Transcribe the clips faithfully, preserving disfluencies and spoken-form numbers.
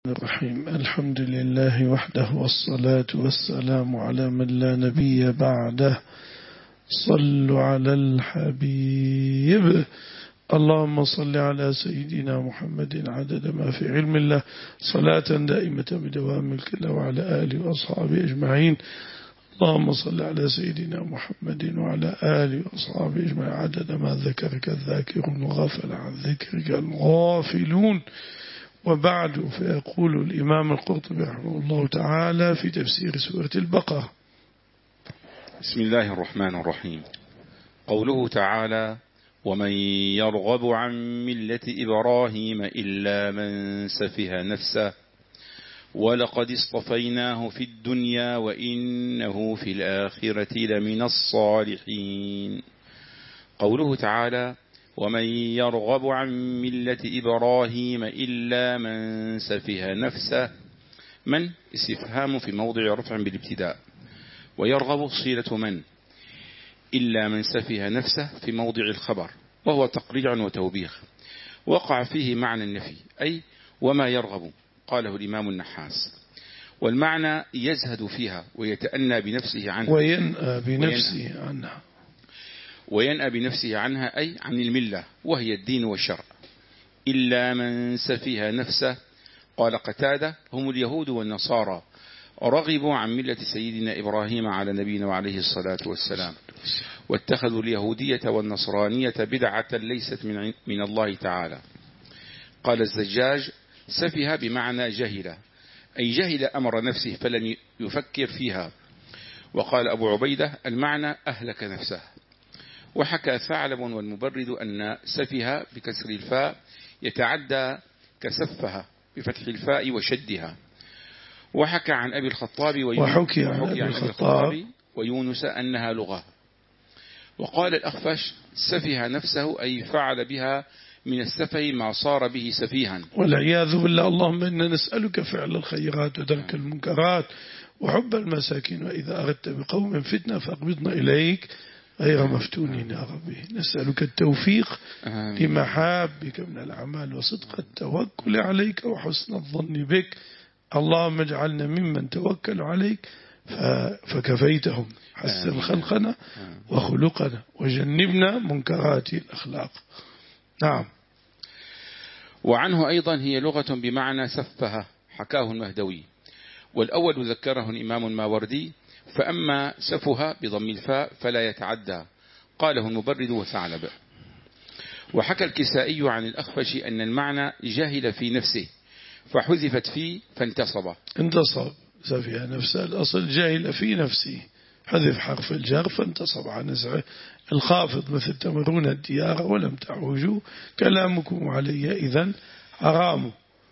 الرحيم. الحمد لله وحده والصلاة والسلام على من لا نبي بعده. صلوا على الحبيب. اللهم صل على سيدنا محمد عدد ما في علم الله صلاة دائمة بدوام الكلا وعلى آله وأصحابه أجمعين. اللهم صل على سيدنا محمد وعلى آله وأصحابه أجمعين عدد ما ذكرك الذاكرون وغفل عن ذكرك الغافلون. وبعد، فيقول الإمام القرطبي رحمه الله تعالى في تفسير سورة البقرة: بسم الله الرحمن الرحيم. قوله تعالى: ومن يرغب عن ملة إبراهيم إلا من سفه نفسه ولقد اصطفيناه في الدنيا وإنه في الآخرة لمن الصالحين. قوله تعالى: ومن يرغب عن ملة إبراهيم إلا من سفه نفسه، من استفهام في موضع رفع بالابتداء، ويرغب صيغة من، إلا من سفه نفسه في موضع الخبر، وهو تقريع وتوبيخ، وقع فيه معنى النفي، أي وما يرغب، قاله الإمام النحاس، والمعنى يزهد فيها ويتأنى بنفسه عنها وينأى بنفسه عنها وينأى بنفسه عنها أي عن الملة وهي الدين والشرع. إلا من سفه نفسه، قال قتادة: هم اليهود والنصارى رغبوا عن ملة سيدنا إبراهيم على نبينا وعليه الصلاة والسلام، واتخذوا اليهودية والنصرانية بدعة ليست من, من الله تعالى. قال الزجاج: سفه بمعنى جهل، أي جهل أمر نفسه فلم يفكر فيها. وقال أبو عبيدة: المعنى أهلك نفسه. وحكى ثعلب والمبرد أن سفه بكسر الفاء يتعدى كسفها بفتح الفاء وشدها. وحكى عن أبي الخطاب وحكي عن أبي الخطاب ويونس أنها لغة. وقال الأخفش: سفه نفسه أي فعل بها من السفه ما صار به سفيها والعياذ بالله. اللهم إنا نسألك فعل الخيرات وترك المنكرات وحب المساكين، وإذا أردت بقوم فتنة فاقبضنا إليك غير مفتونين يا ربي. نسألك التوفيق لمحابك من الأعمال وصدق التوكل عليك وحسن الظن بك. اللهم اجعلنا ممن توكلوا عليك فكفيتهم. حسن خلقنا وخلقنا وجنبنا منكرات الأخلاق. نعم. وعنه أيضا هي لغة بمعنى سفه، حكاه المهدوي. والأول ذكره الإمام الماوردي: فأما سفها بضم الفاء فلا يتعدى، قاله المبرد وثعلب. وحكى الكسائي عن الأخفش أن المعنى جاهل في نفسه فحذفت فيه فانتصب. انتصب سفيه نفسه، الأصل جاهل في نفسه، حذف حرف الجر فانتصب عن نزعه الخافض، مثل تمرون الديار ولم تعوجوا كلامكم علي إذن حرام،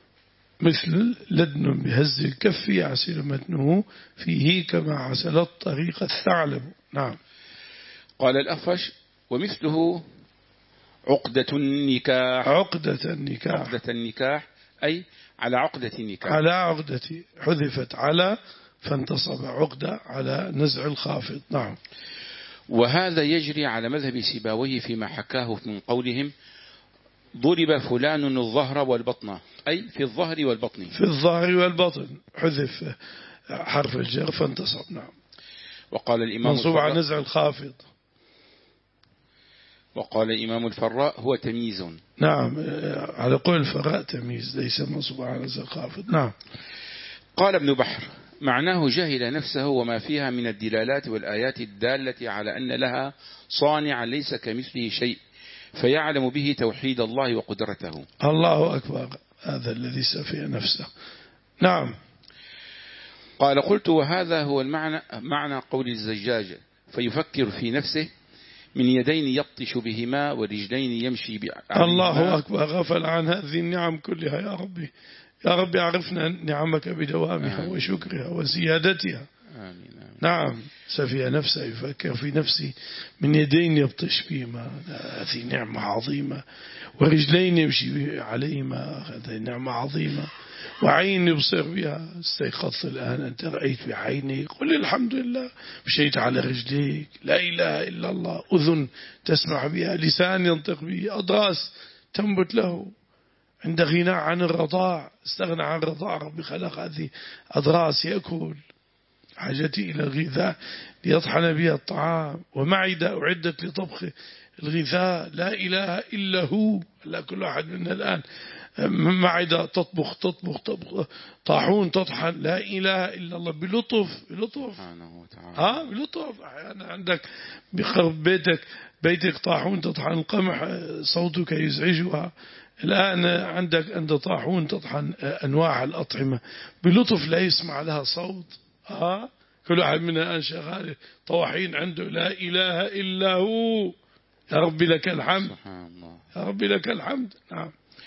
مثل لدن بهز الكف يعسل متنه فيه كما عسل الطريق الثعلب. نعم. قال الأخفش: ومثله عقدة النكاح. عقدة النكاح عقدة النكاح أي على عقدة النكاح، على عقدة، حذفت على فانتصب عقدة على نزع الخافض. نعم. وهذا يجري على مذهب سيباويه فيما حكاه من قولهم: ضرب فلان الظهر والبطن، أي في الظهر والبطن. في الظهر والبطن حذف حرف الجر فانتصب. نعم. وقال الإمام منصوب على نزع الخافض. وقال الإمام الفراء: هو تمييز. نعم، على قول الفراء تمييز ليس منصوب على نزع الخافض. نعم. قال ابن بحر: معناه جهل نفسه وما فيها من الدلالات والآيات الدالة على أن لها صانع ليس كمثله شيء، فيعلم به توحيد الله وقدرته. الله أكبر، هذا الذي سفه نفسه. نعم. قال: قلت: وهذا هو المعنى معنى قول الزجاج: فيفكر في نفسه من يدين يبطش بهما ورجلين يمشي بهما. الله أكبر، غفل عن هذه النعم كلها يا ربي. يا ربي عرفنا نعمك بدوامها آمين. وشكرها وزيادتها. آمين. آمين. نعم. سفيه نفسه يفكر في نفسه من يدين يبطش بهما، هذه نعمة عظيمة، ورجلين يمشي عليهما، هذه نعمة عظيمة، وعين يبصر بها. استيقظت الآن أنت رأيت بعيني، قل الحمد لله. مشيت على رجليك، لا إله إلا الله. أذن تسمع بها، لسان ينطق به، أضراس تنبت له، عند غناء عن الرضاع، استغنى عن الرضاع، ربي خلق هذه أضراس يأكل، حاجتي إلى الغذاء ليطحن بها الطعام، ومعدة أعدت لطبخ الغذاء، لا إله إلا هو. لا كل واحد منا الآن معدة تطبخ تطبخ تطبخ طاحون تطحن، لا إله إلا الله، بلطف بلطف ها بلطف. أحيانا عندك بقرب بيتك بيتك طاحون تطحن القمح، صوتك يزعجها. الآن عندك عند طاحون تطحن أنواع الأطعمة بلطف، لا يسمع لها صوت. ها كل واحد منا الآن شغال طواحين عنده، لا إله إلا هو. يا ربي لك الحمد، يا ربي لك الحمد. نعم.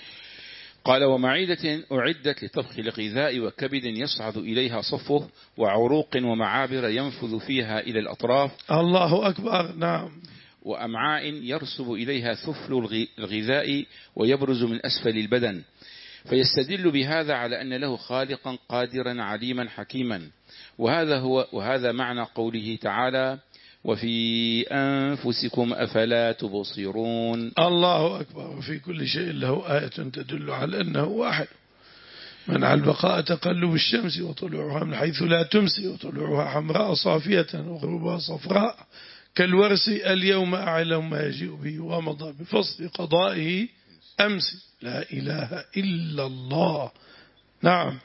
قال ومعدة أعدت لطبخ الغذاء، وكبد يصعد إليها صفه، وعروق ومعابر ينفذ فيها إلى الأطراف. الله أكبر. نعم. وأمعاء يرسب إليها ثفل الغذاء ويبرز من أسفل البدن. فيستدل بهذا على أن له خالقا قادرا عليما حكيما. وهذا هو وهذا معنى قوله تعالى وفي أنفسكم أفلا تبصرون. الله أكبر. وفي كل شيء له آية تدل على أنه واحد. منع البقاء تقلب الشمس وطلوعها من حيث لا تمسي، وطلوعها حمراء صافية وغروبها صفراء كالورس، اليوم أعلم ما يجيء به ومضى بفصل قضائه أمس، لا إله إلا الله. نعم.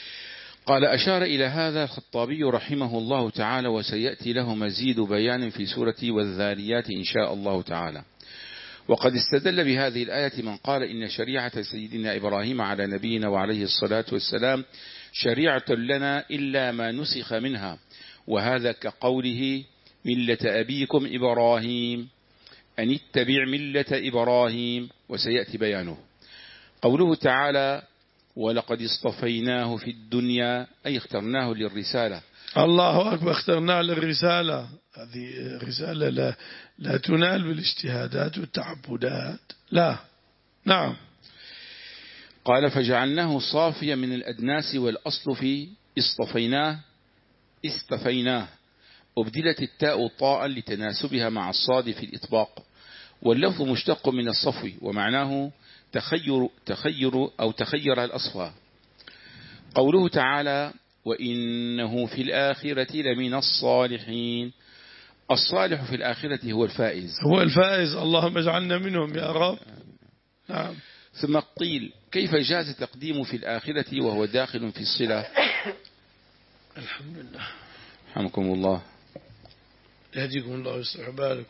قال أشار إلى هذا الخطابي رحمه الله تعالى، وسيأتي له مزيد بيان في سورة والذاريات إن شاء الله تعالى. وقد استدل بهذه الآية من قال إن شريعة سيدنا إبراهيم على نبينا وعليه الصلاة والسلام شريعة لنا إلا ما نسخ منها، وهذا كقوله ملة أبيكم إبراهيم، أن اتبع ملة إبراهيم، وسيأتي بيانه. قوله تعالى ولقد اصطفيناه في الدنيا، أي اخترناه للرسالة. الله أكبر. اخترناه للرسالة. هذه رسالة لا, لا تنال بالاجتهادات والتعبدات، لا. نعم. قال فجعلناه صافيا من الأدناس، والأصل في اصطفيناه استفيناه، أبدلت التاء طاء لتناسبها مع الصاد في الإطباق، واللفظ مشتق من الصفو، ومعناه تخير, تخير أو تخير الأصفى. قوله تعالى وإنه في الآخرة لمن الصالحين، الصالح في الآخرة هو الفائز، هو الفائز، اللهم اجعلنا منهم يا رب. نعم. ثم قيل كيف جاز تقديم في الآخرة وهو داخل في الصلة؟ الحمد لله. رحمكم الله. يهديكم الله ويصلح بالكم.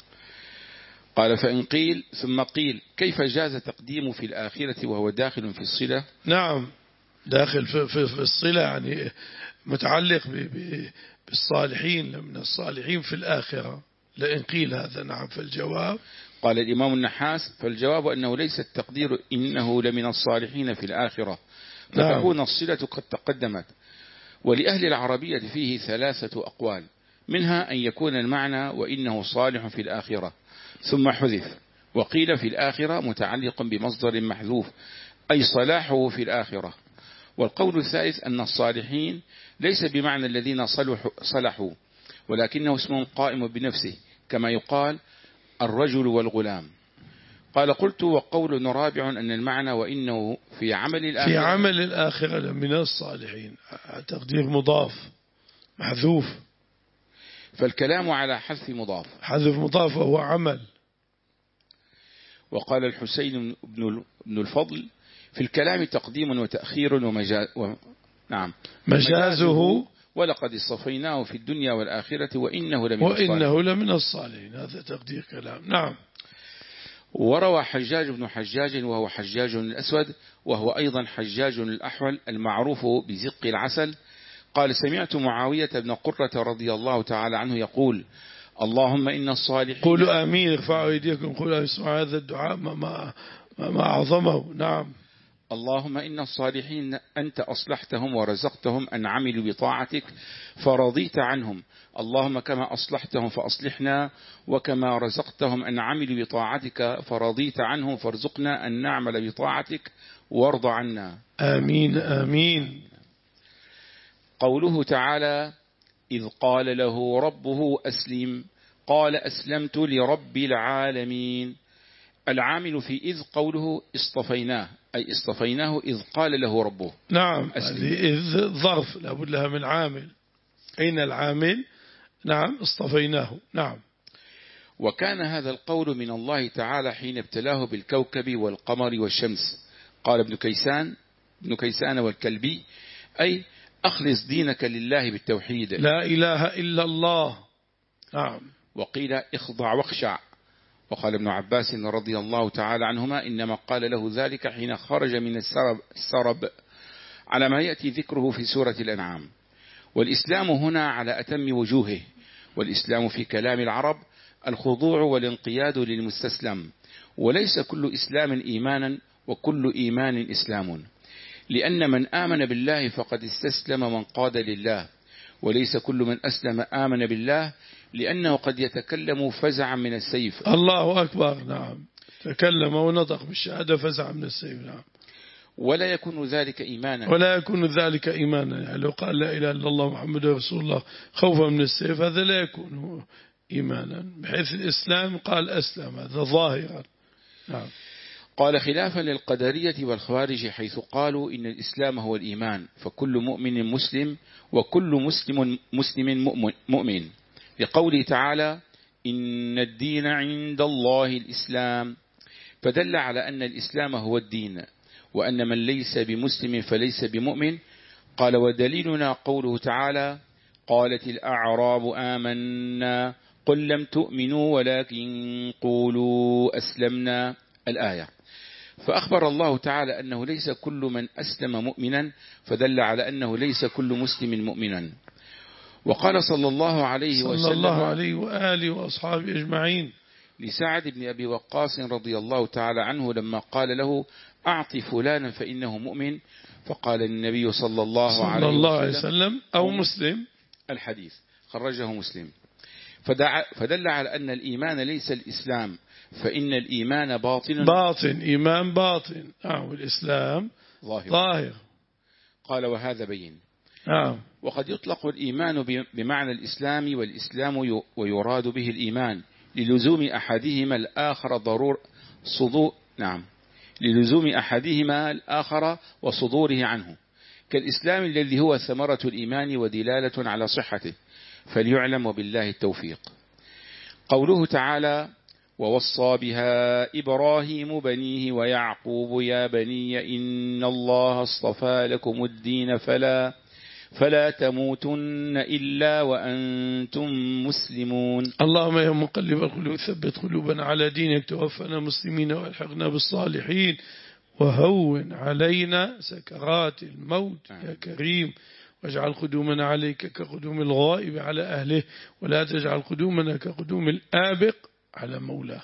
قال فإن قيل ثم قيل كيف جاز تقديم في الآخرة وهو داخل في الصلة؟ نعم، داخل في, في, في الصلة، يعني متعلق ب, ب, بالصالحين، من الصالحين في الآخرة. لئن قيل هذا نعم، فالجواب قال الإمام النحاس فالجواب أنه ليس التقدير إنه لمن الصالحين في الآخرة، فتكون نعم. الصلة قد تقدمت. ولأهل العربية فيه ثلاثة أقوال، منها أن يكون المعنى وإنه صالح في الآخرة ثم حذف، وقيل في الآخرة متعلق بمصدر محذوف أي صلاحه في الآخرة. والقول الثالث أن الصالحين ليس بمعنى الذين صلحوا، ولكنه اسم قائم بنفسه، كما يقال الرجل والغلام. قال قلت وقول رابع أن المعنى وإنه في عمل الآخرة، في عمل الآخرة من الصالحين، تقدير مضاف محذوف، فالكلام على حذف مضاف، حذف مضاف وهو عمل. وقال الحسين بن الفضل في الكلام تقديم وتأخير ومجاز و... نعم مجازه ولقد اصطفيناه في الدنيا والآخرة وإنه لمن الصالحين، وإنه لمن الصالحين، هذا تقدير كلام. نعم. وروى حجاج بن حجاج وهو حجاج الأسود، وهو أيضا حجاج الأحول المعروف بزق العسل، قال سمعت معاوية بن قرة رضي الله تعالى عنه يقول اللهم إن الصالحين، قولوا آمين، ارفعوا أيديكم، قولوا اسمعوا هذا الدعاء ما, ما, ما أعظمه. نعم. اللهم إن الصالحين أنت أصلحتهم ورزقتهم أن عملوا بطاعتك فرضيت عنهم، اللهم كما أصلحتهم فأصلحنا، وكما رزقتهم أن عملوا بطاعتك فرضيت عنهم فارزقنا أن نعمل بطاعتك وارض عنا. آمين آمين. قوله تعالى إذ قال له ربه أسلم قال أسلمت لرب العالمين، العامل في إذ قوله اصطفيناه أي اصطفيناه إذ قال له ربه نعم، أسلم. هذه إذ ظرف لابد لها من عامل. أين العامل؟ نعم اصطفيناه. نعم. وكان هذا القول من الله تعالى حين ابتلاه بالكوكب والقمر والشمس. قال ابن كيسان ابن كيسان والكلبي أي أخلص دينك لله بالتوحيد، لا إله إلا الله. نعم. وقيل اخضع واخشع. وقال ابن عباس رضي الله تعالى عنهما إنما قال له ذلك حين خرج من السرب, السرب على ما يأتي ذكره في سورة الأنعام. والإسلام هنا على أتم وجوهه. والإسلام في كلام العرب الخضوع والانقياد للمستسلم، وليس كل إسلام إيمانا وكل إيمان إسلام، لأن من آمن بالله فقد استسلم من قاد لله، وليس كل من أسلم آمن بالله، لأنه قد يتكلم فزعا من السيف. الله أكبر. نعم، تكلم ونطق بالشهادة فزعا من السيف. نعم. ولا يكون ذلك إيمانا ولا يكون ذلك إيمانا، يعني لو قال لا إله إلا الله محمد رسول الله خوفا من السيف هذا لا يكون إيمانا، بحيث الإسلام قال أسلم، هذا ظاهرا. نعم. قال خلافا للقدرية والخوارج حيث قالوا إن الإسلام هو الإيمان، فكل مؤمن مسلم وكل مسلم مسلم مؤمن، لقوله تعالى إن الدين عند الله الإسلام، فدل على أن الإسلام هو الدين، وأن من ليس بمسلم فليس بمؤمن. قال ودليلنا قوله تعالى قالت الأعراب آمنا قل لم تؤمنوا ولكن قولوا أسلمنا، الآية. فأخبر الله تعالى أنه ليس كل من أسلم مؤمنا، فدل على أنه ليس كل مسلم مؤمنا. وقال صلى الله عليه وسلم صلى الله عليه وآله وأصحابه أجمعين لسعد بن أبي وقاص رضي الله تعالى عنه لما قال له أعط فلانا فإنه مؤمن، فقال النبي صلى الله, صلى عليه, الله عليه وسلم وسلم أو مسلم. الحديث خرجه مسلم. فدع فدل على أن الإيمان ليس الإسلام، فإن الإيمان باطن باطن إيمان باطن آه والإسلام ظاهر, ظاهر. قال وهذا بين. آه. وقد يطلق الإيمان بمعنى الإسلام والإسلام ويراد به الإيمان للزوم أحدهما الآخر ضرور صدور نعم للزوم أحدهما الآخر وصدوره عنه، كالإسلام الذي هو ثمرة الإيمان ودلالة على صحته، فليعلم وبالله التوفيق. قوله تعالى ووصى بها إبراهيم بنيه ويعقوب يا بني إن الله اصطفى لكم الدين فلا فلا تموتن إلا وأنتم مسلمون. اللهم يا مقلب القلوب ثبت قلوبنا على دينك، توفنا مسلمين والحقنا بالصالحين، وهون علينا سكرات الموت يا كريم، واجعل قدومنا عليك كقدوم الغائب على أهله، ولا تجعل قدومنا كقدوم الآبق على مولاه.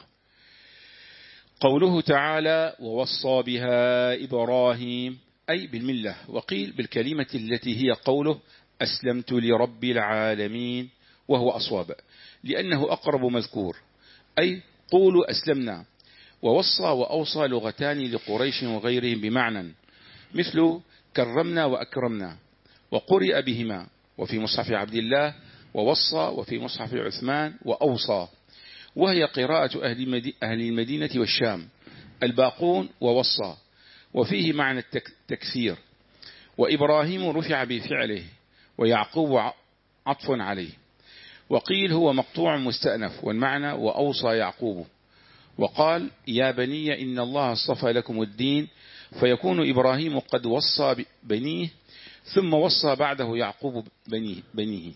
قوله تعالى ووصى بها إبراهيم أي بالملة، وقيل بالكلمة التي هي قوله أسلمت لرب العالمين، وهو أصواب لأنه أقرب مذكور، أي قولوا أسلمنا. ووصى وأوصى لغتان لقريش وغيرهم بمعنى، مثل كرمنا وأكرمنا، وقرئ بهما، وفي مصحف عبد الله ووصى، وفي مصحف عثمان وأوصى، وهي قراءة أهل المدينة والشام، الباقون ووصى، وفيه معنى التكثير. وإبراهيم رفع بفعله، ويعقوب عطف عليه، وقيل هو مقطوع مستأنف، والمعنى وأوصى يعقوب. وقال يا بني إن الله اصطفى لكم الدين، فيكون إبراهيم قد وصى بنيه، ثم وصى بعده يعقوب بنيه, بنيه.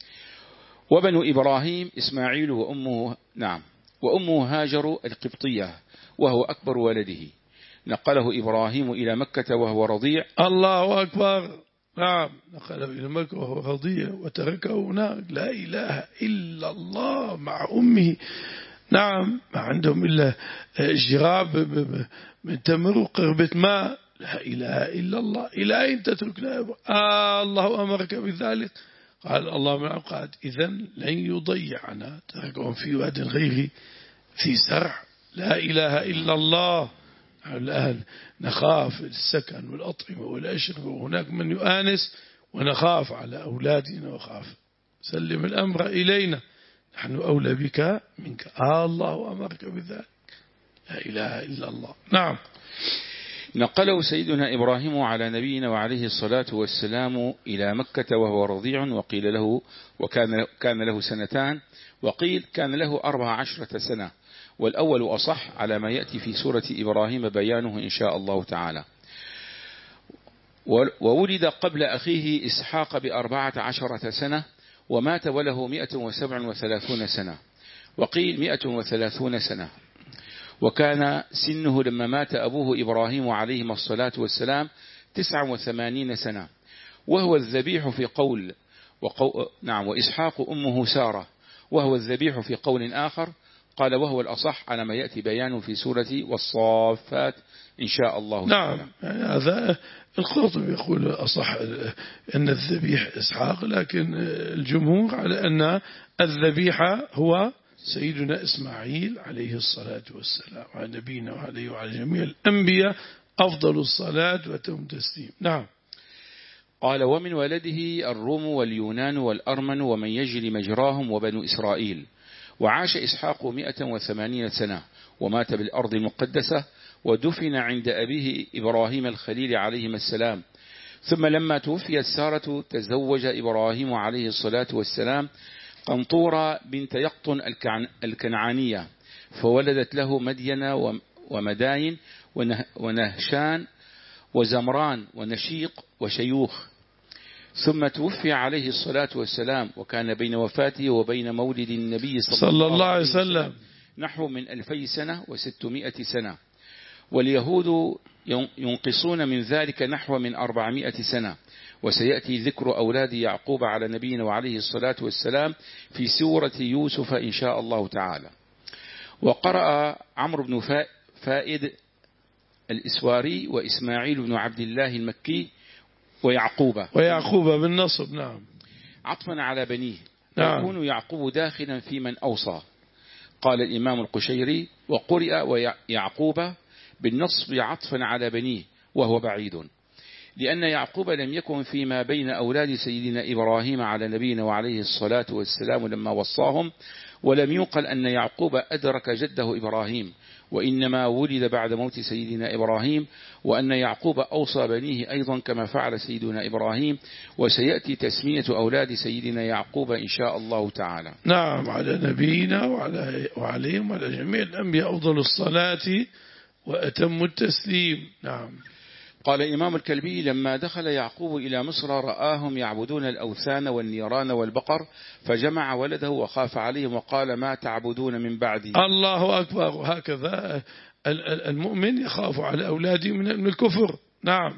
وبنو إبراهيم إسماعيل وأمه نعم وأمه هاجر القبطية، وهو أكبر ولده، نقله إبراهيم إلى مكة وهو رضيع. الله أكبر. نعم، نقله إلى مكة وهو رضيع وتركه هناك، لا إله إلا الله مع أمه. نعم، ما عندهم إلا جراب من تمر وقربة ماء، لا إله إلا الله. إلى أين تتركنا؟ آه الله أمرك بذلك. قال الله من قال إذن لن يضيعنا، تركهم في واد غير في زرع، لا إله إلا الله. الآن نخاف السكن والأطعمة والأشربة، وهناك من يؤانس، ونخاف على أولادنا، وخاف سلم الأمر إلينا، نحن أولى بك منك. آه الله أمرك بذلك، لا إله إلا الله. نعم. نقله سيدنا إبراهيم على نبينا وعليه الصلاة والسلام إلى مكة وهو رضيع، وقيل له وكان كان له سنتان، وقيل كان له أربع عشرة سنة، والأول أصح على ما يأتي في سورة إبراهيم بيانه إن شاء الله تعالى. وولد قبل أخيه إسحاق بأربعة عشرة سنة، ومات وله مئة وسبع وثلاثون سنة، وقيل مئة وثلاثون سنة. وكان سنه لما مات أبوه إبراهيم عليهما الصلاة والسلام تسعة وثمانين سنة، وهو الذبيح في قول وقو... نعم وإسحاق أمه سارة، وهو الذبيح في قول آخر. قال وهو الأصح على ما يأتي بيانه في سورة والصافات إن شاء الله تعالى. نعم يعني هذا القرطبي يقول أصح أن الذبيح إسحاق، لكن الجمهور على أن الذبيح هو سيدنا إسماعيل عليه الصلاة والسلام على نبينا وعليه وعلى جميع الأنبياء أفضل الصلاة وتم تسليم. نعم. قال ومن ولده الروم واليونان والأرمن ومن يجري مجراهم وبنو إسرائيل. وعاش إسحاق مئة وثمانين سنة، ومات بالأرض المقدسة، ودفن عند أبيه إبراهيم الخليل عليهما السلام. ثم لما توفيت سارة تزوج إبراهيم عليه الصلاة والسلام قنطورة بنت يقطن الكنعانية، فولدت له مدين ومداين ونهشان وزمران ونشيق وشيوخ. ثم توفي عليه الصلاة والسلام، وكان بين وفاته وبين مولد النبي صلى الله عليه وسلم نحو من ألفي سنة وستمائة سنة، واليهود ينقصون من ذلك نحو من أربعمائة سنة. وسيأتي ذكر أولاد يعقوب على نبينا وعليه الصلاة والسلام في سورة يوسف إن شاء الله تعالى. وقرأ عمرو بن فائد الإسواري وإسماعيل بن عبد الله المكي ويعقوب ويعقوب بالنصب. نعم. عطفا على بنيه. نعم. يكون يعقوب داخلا في من أوصى. قال الإمام القشيري وقرئ ويعقوب بالنصب عطفا على بنيه، وهو بعيد، لأن يعقوب لم يكن فيما بين أولاد سيدنا إبراهيم على نبينا وعليه الصلاة والسلام لما وصاهم، ولم يقل أن يعقوب أدرك جده إبراهيم، وإنما ولد بعد موت سيدنا إبراهيم، وأن يعقوب أوصى بنيه أيضا كما فعل سيدنا إبراهيم. وسيأتي تسمية أولاد سيدنا يعقوب إن شاء الله تعالى. نعم. على نبينا وعلى وعليهم وعلى جميع الأنبياء أفضل الصلاة وأتم التسليم. نعم. قال الإمام الكلبي لما دخل يعقوب إلى مصر رآهم يعبدون الأوثان والنيران والبقر، فجمع ولده وخاف عليهم وقال ما تعبدون من بعدي. الله أكبر. هكذا المؤمن يخاف على أولاده من الكفر. نعم.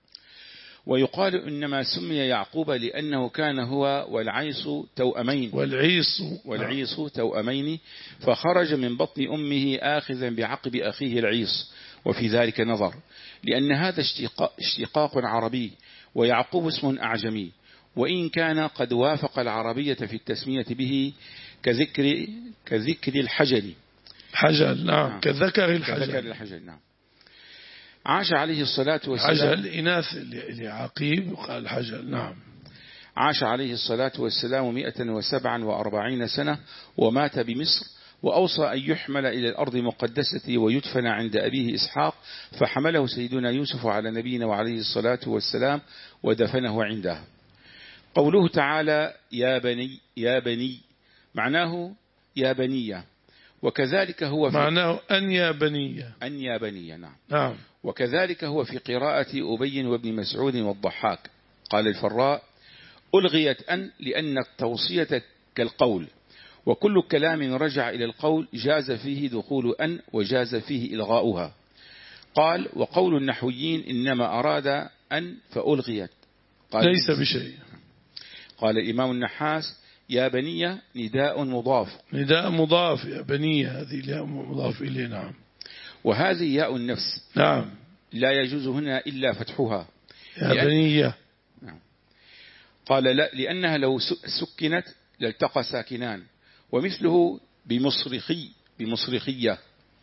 ويقال إنما سمي يعقوب لأنه كان هو والعيس توأمين والعيس والعيس توأمين، فخرج من بطن أمه آخذا بعقب أخيه العيس. وفي ذلك نظر، لأن هذا اشتقاق عربي، ويعقوب اسم أعجمي، وإن كان قد وافق العربية في التسمية به كذكر كذكر الحجل. حجل. نعم. نعم. كذكر الحجل. كذكر الحجل. نعم. عاش عليه الصلاة والسلام. حجل إناث لعقيب وقال حجل. نعم. عاش عليه الصلاة والسلام مئة وسبعا وأربعين سنة، ومات بمصر، وأوصى أن يحمل إلى الأرض المقدسة ويدفن عند أبيه إسحاق، فحمله سيدنا يوسف على نبينا وعليه الصلاة والسلام ودفنه عنده. قوله تعالى يا بني يا بني معناه يا بنية، وكذلك هو في معناه أن يا بنية أن يا بنية. نعم. نعم. وكذلك هو في قراءة أبي وابن مسعود والضحاك. قال الفراء ألغيت أن لأن التوصية كالقول، وكل كلام رجع إلى القول جاز فيه دخول أن وجاز فيه إلغاؤها. قال وقول النحويين إنما أراد أن فألغيت. قال ليس بشيء. قال الإمام النحاس يا بنية نداء مضاف. نداء مضاف. يا بنية هذه لا مضاف إليه. نعم. وهذه ياء النفس. نعم. لا يجوز هنا إلا فتحها. يا لأن... بنية. نعم. قال لا لأنها لو سكنت لالتقى ساكنان، ومثله بمصرخي بمصرخية.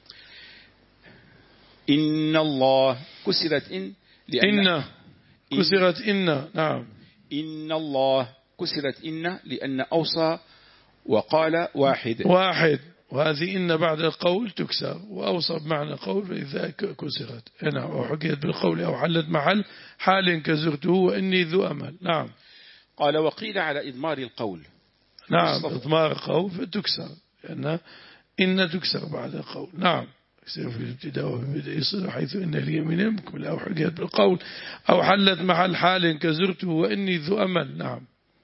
إن الله كسرت إن لأن إن كسرت إن. نعم. إن الله كسرت إن لأن أوصى وقال واحد واحد وهذه إن بعد القول تكسر، وأوصى بمعنى قول فإذا كسرت. نعم. أو حكيت بالقول أو حلت محل حال كزرته وإني ذو أمل. نعم. قال وقيل على إضمار القول. نعم إضمار القول فتكسر، لأن إن تكسر بعد القول. نعم. يصير في الابتداء وفي البدء يصير حيث إن اليمين مكمل أو حكيت بالقول أو حلت محل حال كزرته وإني ذو أمل. نعم.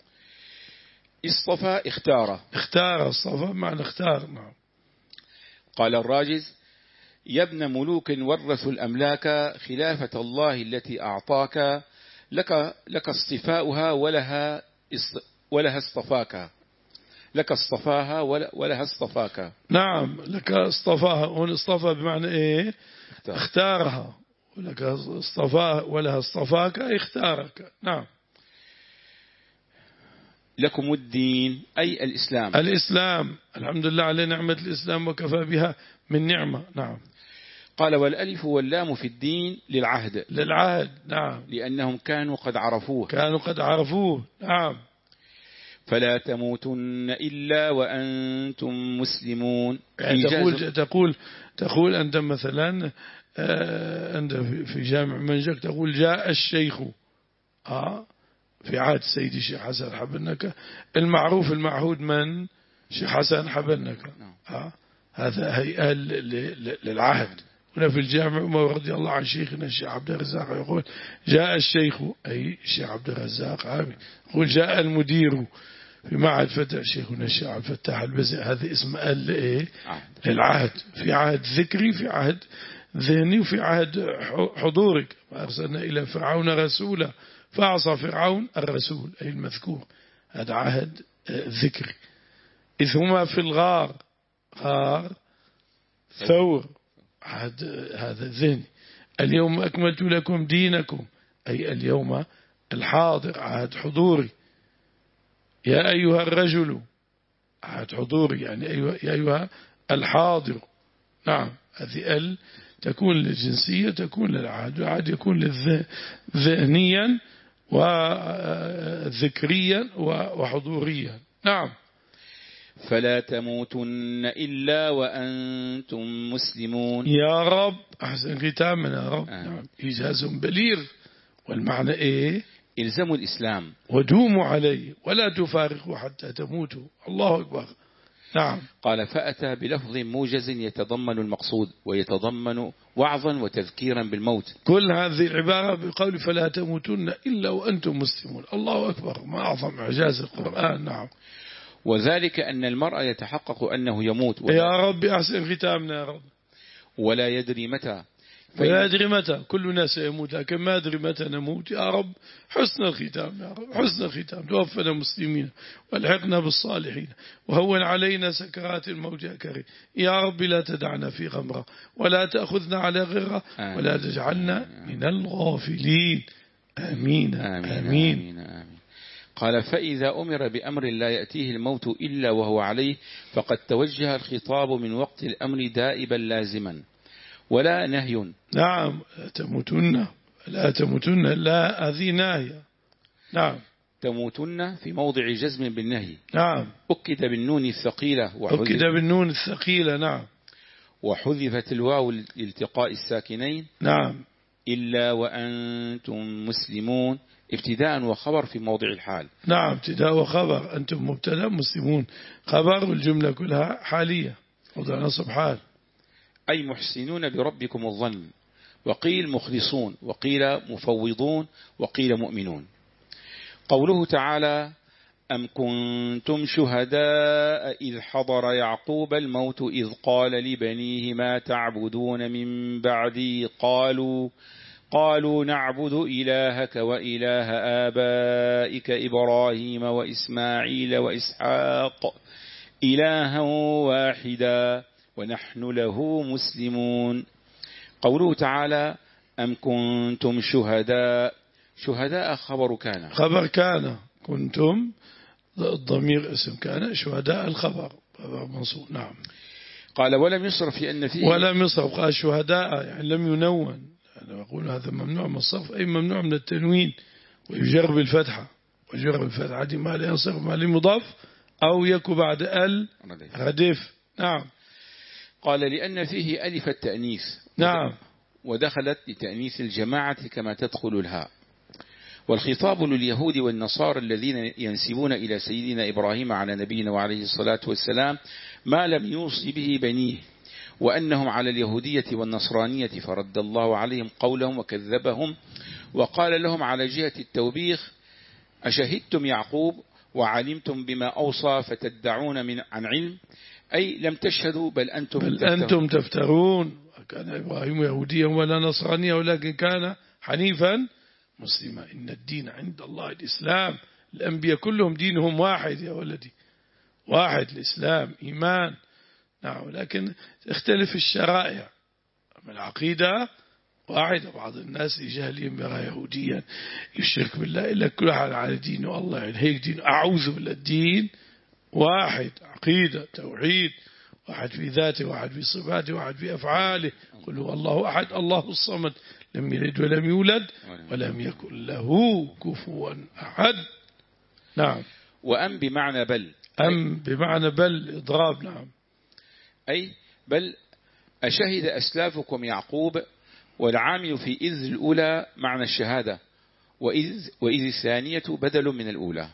اصطفى اختاره. اختار اصطفى معنى اختار. نعم. قال الراجز يا ابن ملوك ورثوا الأملاك خلافة الله التي أعطاك لك لك اصطفاؤها ولها ولها اصطفاك لك اصطفاها ولها اصطفاك. نعم لك اصطفاها. هون اصطفى بمعنى ايه؟ اختار. اختارها. ولك اصطفاها ولها اصطفاك اختارك. نعم. لكم الدين أي الإسلام. الإسلام الحمد لله على نعمة الإسلام وكفى بها من نعمة. نعم. قال والألف واللام في الدين للعهد. للعهد. نعم. لأنهم كانوا قد عرفوه. كانوا قد عرفوه. نعم. فلا تموتن إلا وأنتم مسلمون. يعني تقول تقول تقول أنت مثلا أنت في جامع منجك تقول جاء الشيخ آه في عهد سيدي الشيخ حسن حبنك المعروف المعهود من الشيخ حسن حبنك. آه هذا هيئة للعهد. هنا في الجامع عمر رضي الله عن شيخنا الشيخ عبد الرزاق يقول جاء الشيخ أي الشيخ عبد الرزاق عامي يقول جاء المدير في معهد فتح شيخنا الشيخ عبد الفتاح البزي. هذا اسم الايه للعهد. في عهد ذكري في عهد ذهني وفي عهد حضورك. وأرسلنا إلى فرعون رسولا فعصى فرعون الرسول أي المذكور. هذا عهد ذكري. إذ هما في الغار غار ثور عهد هذا الذهني. اليوم أكملت لكم دينكم أي اليوم الحاضر عهد حضوري. يا أيها الرجل عهد حضوري يعني أيها يا أيها الحاضر. نعم. هذه ال تكون للجنسية تكون للعهد. والعهد يكون ذهنيا وذكريا وحضوريا. نعم. فلا تموتن إلا وأنتم مسلمون. يا رب أحسن ختامنا يا رب. آه. نعم. إيجاز بليغ. والمعنى إيه؟ إلزموا الإسلام ودوموا عليه ولا تفارقوا حتى تموتوا. الله أكبر. نعم. قال فأتى بلفظ موجز يتضمن المقصود ويتضمن وعظا وتذكيرا بالموت. كل هذه العبارة بقول فلا تموتن إلا وأنتم مسلمون. الله أكبر. ما أعظم إعجاز القرآن. نعم. وذلك أن المرء يتحقق أنه يموت يا رب أحسن ختامنا يا رب. ولا يدري متى. ولا يدري متى. كلنا سيموت لكن ما أدري متى نموت. يا رب حسن الختام يا رب حسن الختام. توفنا مسلمين والحقنا بالصالحين وهون علينا سكرات الموت يا كريم. يا رب لا تدعنا في غمرة ولا تأخذنا على غرة ولا تجعلنا من الغافلين. آمين آمين, آمين. آمين. آمين. قال فإذا أمر بأمر لا يأتيه الموت إلا وهو عليه فقد توجه الخطاب من وقت الأمر دائبا لازما ولا نهي. نعم. لا تموتن لا تموتن لا هذه ناهية. نعم. تموتن في موضع جزم بالنهي. نعم. أكد بالنون الثقيلة أكد بالنون الثقيلة. نعم. وحذفت الواو لالتقاء الساكنين. نعم. إلا وأنتم مسلمون ابتداء وخبر في موضع الحال. نعم. ابتداء وخبر. أنتم مبتدا مسلمون خبر والجملة كلها حالية وضع نصب حال. أي محسنون بربكم الظن. وقيل مخلصون وقيل مفوضون وقيل مؤمنون. قوله تعالى أم كنتم شهداء إذ حضر يعقوب الموت إذ قال لبنيه ما تعبدون من بعدي قالوا قالوا نعبد إلهك وإله آبائك إبراهيم وإسماعيل وإسحاق إلها واحدا ونحن له مسلمون. قوله تعالى أم كنتم شهداء. شهداء خبر كان. خبر كان. كنتم الضمير اسم كان. شهداء الخبر منصوب. نعم. قال ولم يصرف في أن فيه ولم يصرف. قال شهداء يعني لم ينون. أنا أقول هذا ممنوع من الصرف أي ممنوع من التنوين ويجر بالفتحة. ويجر بالفتحة ما لا ينصرف ما لمضاف أو يكو بعد ال ردف. نعم. قال لأن فيه ألف التأنيث نعم ودخلت لتأنيث الجماعة كما تدخل الهاء. والخطاب لليهود والنصارى الذين ينسبون إلى سيدنا إبراهيم على نبينا وعليه الصلاة والسلام ما لم يوصي به بنيه، وأنهم على اليهودية والنصرانية، فرد الله عليهم قولهم وكذبهم وقال لهم على جهة التوبيخ: أشهدتم يعقوب وعلمتم بما أوصى فتدعون من عن علم، أي لم تشهدوا بل أنتم بل تفترون. أنتم تفترون. كان إبراهيم يهوديا ولا نصرانيا ولكن كان حنيفا مسلما. إن الدين عند الله الإسلام. الأنبياء كلهم دينهم واحد يا ولدي، واحد، الإسلام إيمان. نعم، لكن تختلف الشرائع. أما العقيدة واحدة. بعض الناس لجهلهم يرى يهوديا يشرك بالله إلا كل واحد على دينه، الله هيك دين. أعوذ بالله، الدين واحد، عقيدة توحيد، واحد في ذاته، واحد في صفاته، واحد في أفعاله. قل هو الله أحد الله الصمد لم يلد ولم يولد ولم يكن له كفوا أحد. نعم. وأم بمعنى بل، أم بمعنى بل إضراب. نعم. أي بل أشهد أسلافكم يعقوب، والعامل في إذ الأولى معنى الشهادة، وإذ, وإذ الثانية بدل من الأولى.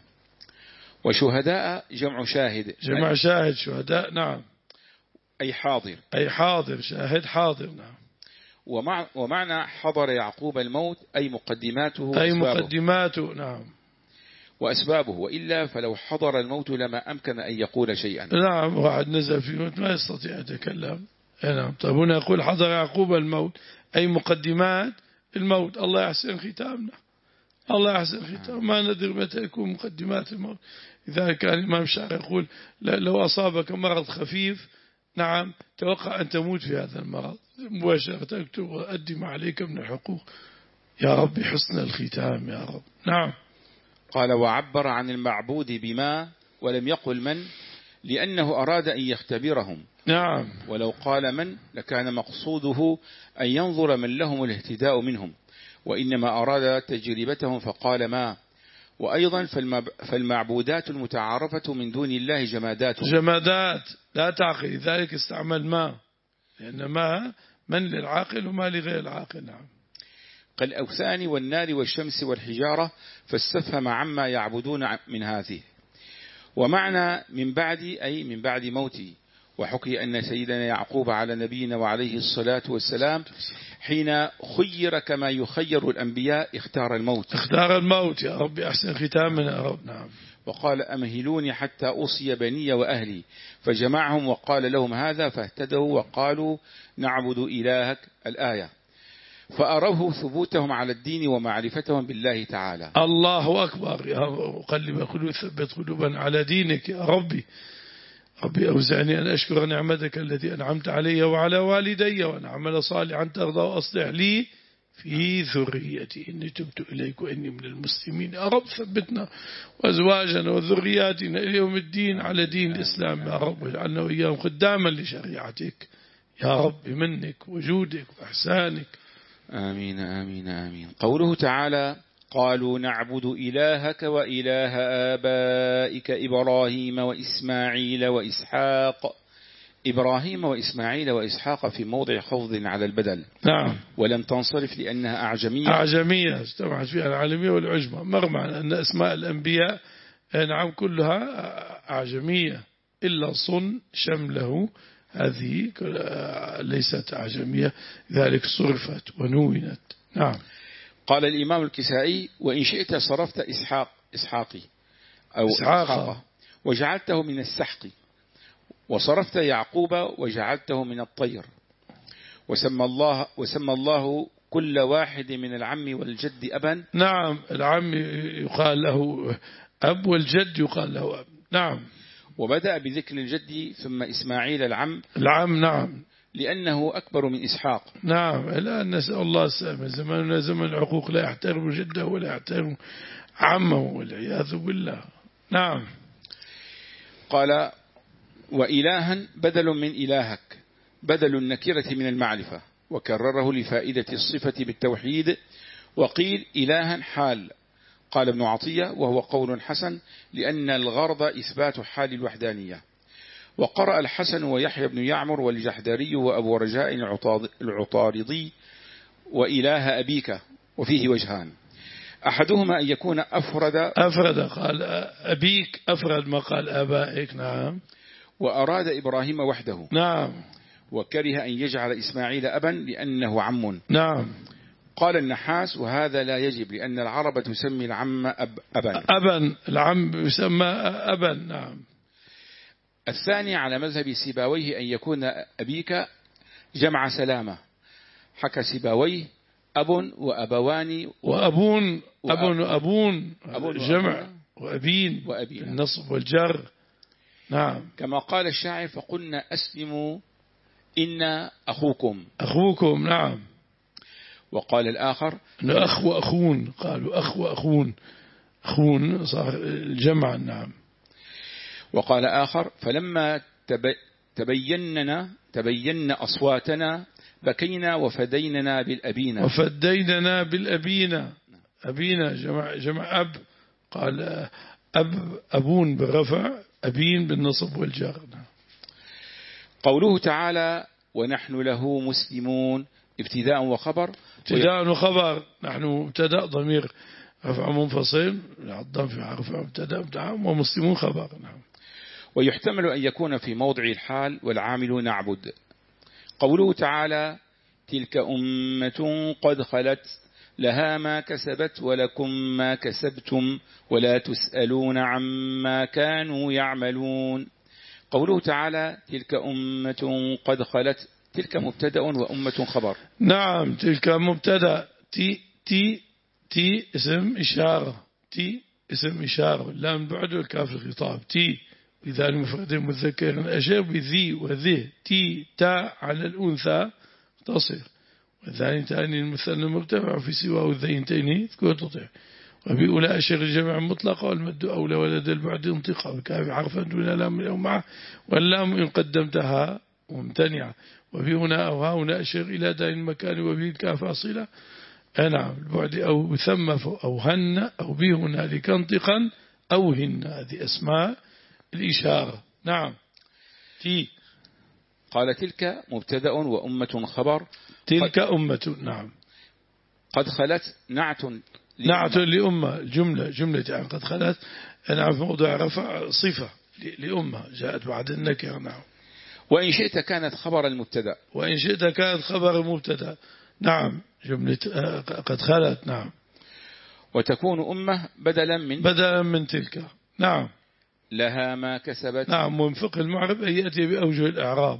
وشهداء جمع شاهد، جمع شاهد شهداء. نعم. أي حاضر، أي حاضر، شاهد حاضر. نعم. ومع ومعنى حضر يعقوب الموت أي مقدماته أي وأسبابه. مقدماته. نعم. وأسبابه، وإلا فلو حضر الموت لما أمكن أن يقول شيئا. نعم. واحد نزل في الموت ما يستطيع أن يتكلم. نعم. طيب هنا يقول حضر يعقوب الموت أي مقدمات الموت. الله يحسن ختامنا، الله يحسن ختام. ما ندري متى يكون مقدمات الموت. إذا كان الإمام الشافعي يقول لو أصابك مرض خفيف، نعم، توقع أن تموت في هذا المرض مباشرة، تكتب وأدي ما عليك من الحقوق. يا رب حسن الختام يا رب. نعم. قال: وعبر عن المعبود بما ولم يقل من، لأنه أراد أن يختبرهم. نعم. ولو قال من لكان مقصوده أن ينظر من لهم الاهتداء منهم، وإنما أراد تجربتهم فقال ما. وأيضا فالمعبودات المتعارفة من دون الله جمادات جمادات لا تعقل، لذلك استعمل ما، لأن ما من للعاقل وما لغير العاقل. نعم. كالأوثان والنار والشمس والحجارة، فاستفهم عما يعبدون من هذه. ومعنى من بعد أي من بعد موتي. وحكي أن سيدنا يعقوب على نبينا وعليه الصلاة والسلام حين خير كما يخير الأنبياء اختار الموت. اختار الموت. يا رب أحسن ختامنا يا رب. نعم. وقال: أمهلوني حتى أوصي بني وأهلي، فجمعهم وقال لهم هذا فاهتدوا وقالوا نعبد إلهك الآية، فأروه ثبوتهم على الدين ومعرفتهم بالله تعالى. الله أكبر. يا قلب قلوب ثبت قلوبا على دينك يا ربي. ربي أوزعني أن أشكر نعمتك التي أنعمت علي وعلى والدي، وأن أعمل صالحا ترضى وأصلح لي في ذريتي إني تبت إليك وإني من المسلمين. يا رب ثبتنا وأزواجنا وذرياتنا إلى يوم الدين على دين الإسلام يا رب، واجعلنا وإياهم خداما لشريعتك يا رب بمنك وجودك وإحسانك. آمين آمين آمين. قوله تعالى: قالوا نعبد إلهك وإله آبائك إبراهيم وإسماعيل وإسحاق. إبراهيم وإسماعيل وإسحاق في موضع خفض على البدل. نعم. ولم تنصرف لأنها أعجمية. أعجمية اجتمعت فيها العالمية والعجمة، مغمى أن أسماء الأنبياء نعم كلها أعجمية إلا صن شمله هذه ليست أعجمية، ذلك صرفت ونونت. نعم. قال الإمام الكسائي: وإن شئت صرفت إسحاق إسحاقي أو إسحاق وجعلته من السحق، وصرفت يعقوب وجعلته من الطير. وسمى الله وسمى الله كل واحد من العم والجد أبا. نعم. العم يقال له أب والجد يقال له أب. نعم. وبدأ بذكر الجد ثم إسماعيل العم. العم. نعم. لأنه أكبر من إسحاق. نعم. الآن نسأل الله السلامة. زماننا زمن العقوق، لا يحترم جده ولا يحترم عمه والعياذ بالله. نعم. قال: وإلها بدل من إلهك، بدل النكرة من المعرفة، وكرره لفائدة الصفة بالتوحيد. وقيل إلها حال. قال ابن عطية: وهو قول حسن، لأن الغرض إثبات حال الوحدانية. وقرأ الحسن ويحيى بن يعمر والجحدري وأبو رجاء العطاردي وإله أبيك، وفيه وجهان، أحدهما أن يكون أفرد أفرد قال أبيك أفرد ما قال آبائك. نعم. وأراد إبراهيم وحده. نعم. وكره أن يجعل إسماعيل أبا لأنه عم. نعم. قال النحاس وهذا لا يجب لأن العرب تسمي العم أب أبا أبا العم يسمى أبا. نعم. الثاني على مذهب سيباويه أن يكون أبيك جمع سلامة، حكى سيباويه أب وأبوان وأبون أب وأبون جمع وأبين وأبين النصب والجر. نعم. كما قال الشاعر فقلنا أسلموا إن أخوكم أخوكم. نعم. وقال الآخر أخ وأخون، قالوا أخ وأخون، أخون صار الجمع. نعم. وقال آخر فلما تبيننا تبين أصواتنا بكينا وفديننا بالأبينا. وفديننا بالأبينا، أبينا جمع, جمع أب، قال أب أبون بالرفع، أبين بالنصب والجر. قوله تعالى ونحن له مسلمون ابتداء وخبر. ابتداء وخبر، نحن ابتداء ضمير رفع منفصل الضم في رفع ابتداء ومسلمون خبر. نعم. ويحتمل أن يكون في موضع الحال والعامل نعبد. قوله تعالى تلك أمة قد خلت لها ما كسبت ولكم ما كسبتم ولا تسألون عما كانوا يعملون. قوله تعالى تلك أمة قد خلت، تلك مبتدأ وأمة خبر. نعم. تلك مبتدأ، تي تي تي اسم إشارة، تي اسم إشارة، لام بعد والكاف الخطاب، تي إذا المفرد مذكر أشير بذي وذه، تي تا على الأنثى تصل، والثاني تاني المثنى مرتفع في سواه الذينتين تكون تطيع. وبأولى أشر الجمع مطلقة والمد أولى ولد البعد انطقة وكاف حرفا دون لام أو معه، واللام إن قدمتها ممتنعة. وفي هنا أو هنا أشر إلى دار المكان وفي الكاف أصيلة. نعم. البعد أو ثم أو هن أو به هنالك انطقا أو هن، هذه أسماء الإشارة. نعم. تي قال تلك مبتدأ وأمة خبر. تلك أمة. نعم. قد خلت نعت نعت لأمة، الجملة جملة يعني قد خلت. نعم. في موضع رفع صفة لأمة جاءت بعد النكر. نعم. وإن شئت كانت خبر المبتدأ. وإن شئت كانت خبر المبتدأ. نعم. جملة قد خلت. نعم. وتكون أمة بدلا من بدلا من تلك. نعم. لها ما كسبت. نعم. ومنفق المعرب أن يأتي بأوجه الإعراب.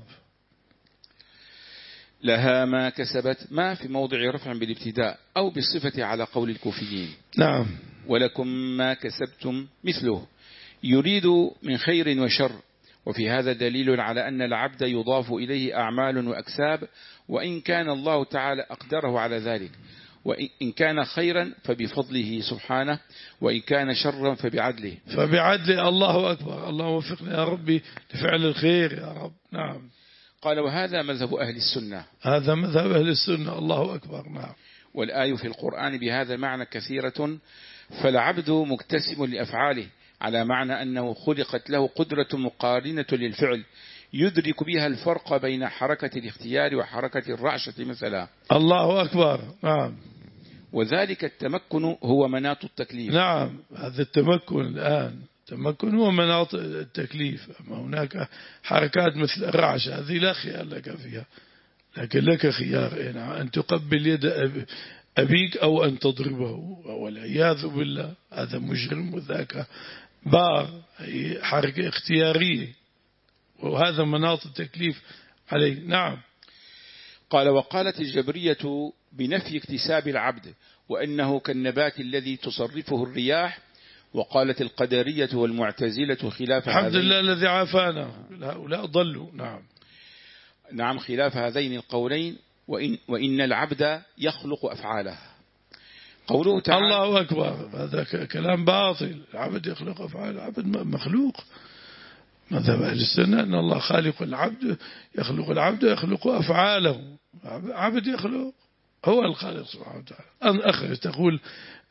لها ما كسبت ما في موضع رفع بالابتداء أو بالصفة على قول الكوفيين. نعم. ولكم ما كسبتم مثله، يريد من خير وشر. وفي هذا دليل على أن العبد يضاف إليه أعمال وأكساب، وإن كان الله تعالى أقدره على ذلك. وإن كان خيرا فبفضله سبحانه، وإن كان شرا فبعدله. فبعدله. الله أكبر. الله وفقنا يا ربي لفعل الخير يا رب. نعم. قال وهذا مذهب أهل السنة. هذا مذهب أهل السنة. الله أكبر. نعم. والآية في القرآن بهذا معنى كثيرة. فالعبد مكتسب لأفعاله على معنى أنه خلقت له قدرة مقارنة للفعل يدرك بها الفرق بين حركة الاختيار وحركة الرعشة مثلا. الله أكبر. نعم. وذلك التمكن هو مناط التكليف. نعم. هذا التمكن الآن التمكن هو مناط التكليف. أما هناك حركات مثل الرعشة هذه لا خيار لك فيها، لكن لك خيار أن تقبل يد أبيك أو أن تضربه، والعياذ بالله هذا مجرم وذاك بار، حركة اختيارية، وهذا مناط التكليف عليه. نعم. قال وقالت الجبرية بنفي اكتساب العبد وأنه كالنبات الذي تصرفه الرياح. وقالت القدرية والمعتزلة خلاف هذين. الحمد لله الذي عافانا، هؤلاء ضلوا. نعم. نعم. خلاف هذين القولين. وإن, وإن العبد يخلق أفعاله. قوله تعالى الله أكبر. هذا كلام باطل. العبد يخلق أفعاله، العبد مخلوق. مذهب أهل السنة أن الله خالق العبد، يخلق العبد يخلق أفعاله. عبد يخلق، هو الخالق سبحانه وتعالى. أن أخرج تقول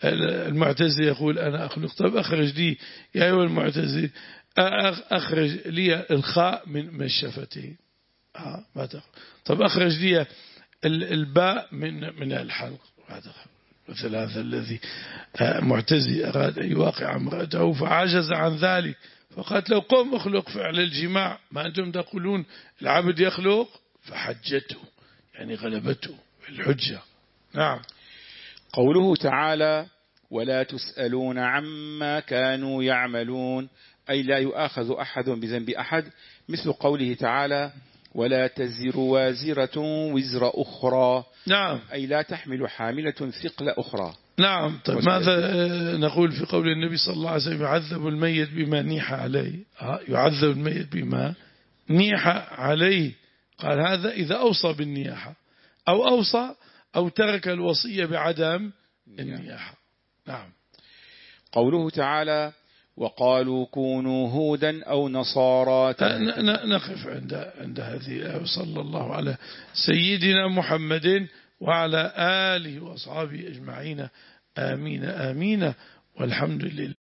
المعتزلي يقول أنا أخلق. طب أخرج لي يا أيها المعتزلي أخرج لي الخاء من من الشفتين. آه ما تخرج. طب أخرج لي الباء من من الحلق. ما تخرج. مثل هذا الذي معتزلي أراد أن يواقع امرأته فعجز عن ذلك، فقالت لو قم اخلق فعل الجماع، ما أنتم تقولون العبد يخلق، فحجته يعني غلبته الحجة. نعم. قوله تعالى ولا تسألون عما كانوا يعملون، أي لا يؤاخذ أحد بذنب أحد، مثل قوله تعالى ولا تزر وازرة وزر أخرى. نعم. أي لا تحمل حاملة ثقل أخرى. نعم. طيب ماذا نقول في قول النبي صلى الله عليه وسلم يعذب الميت بما نيح عليه؟ يعذب الميت بما نيح عليه. قال هذا إذا أوصى بالنياحة أو أوصى أو ترك الوصية بعدم النياحة. نعم. قوله تعالى وقالوا كونوا هودا أو نصارى. نقف عند عند هذه. صلى الله على سيدنا محمد وعلى آله وأصحابه أجمعين. آمين آمين والحمد لله.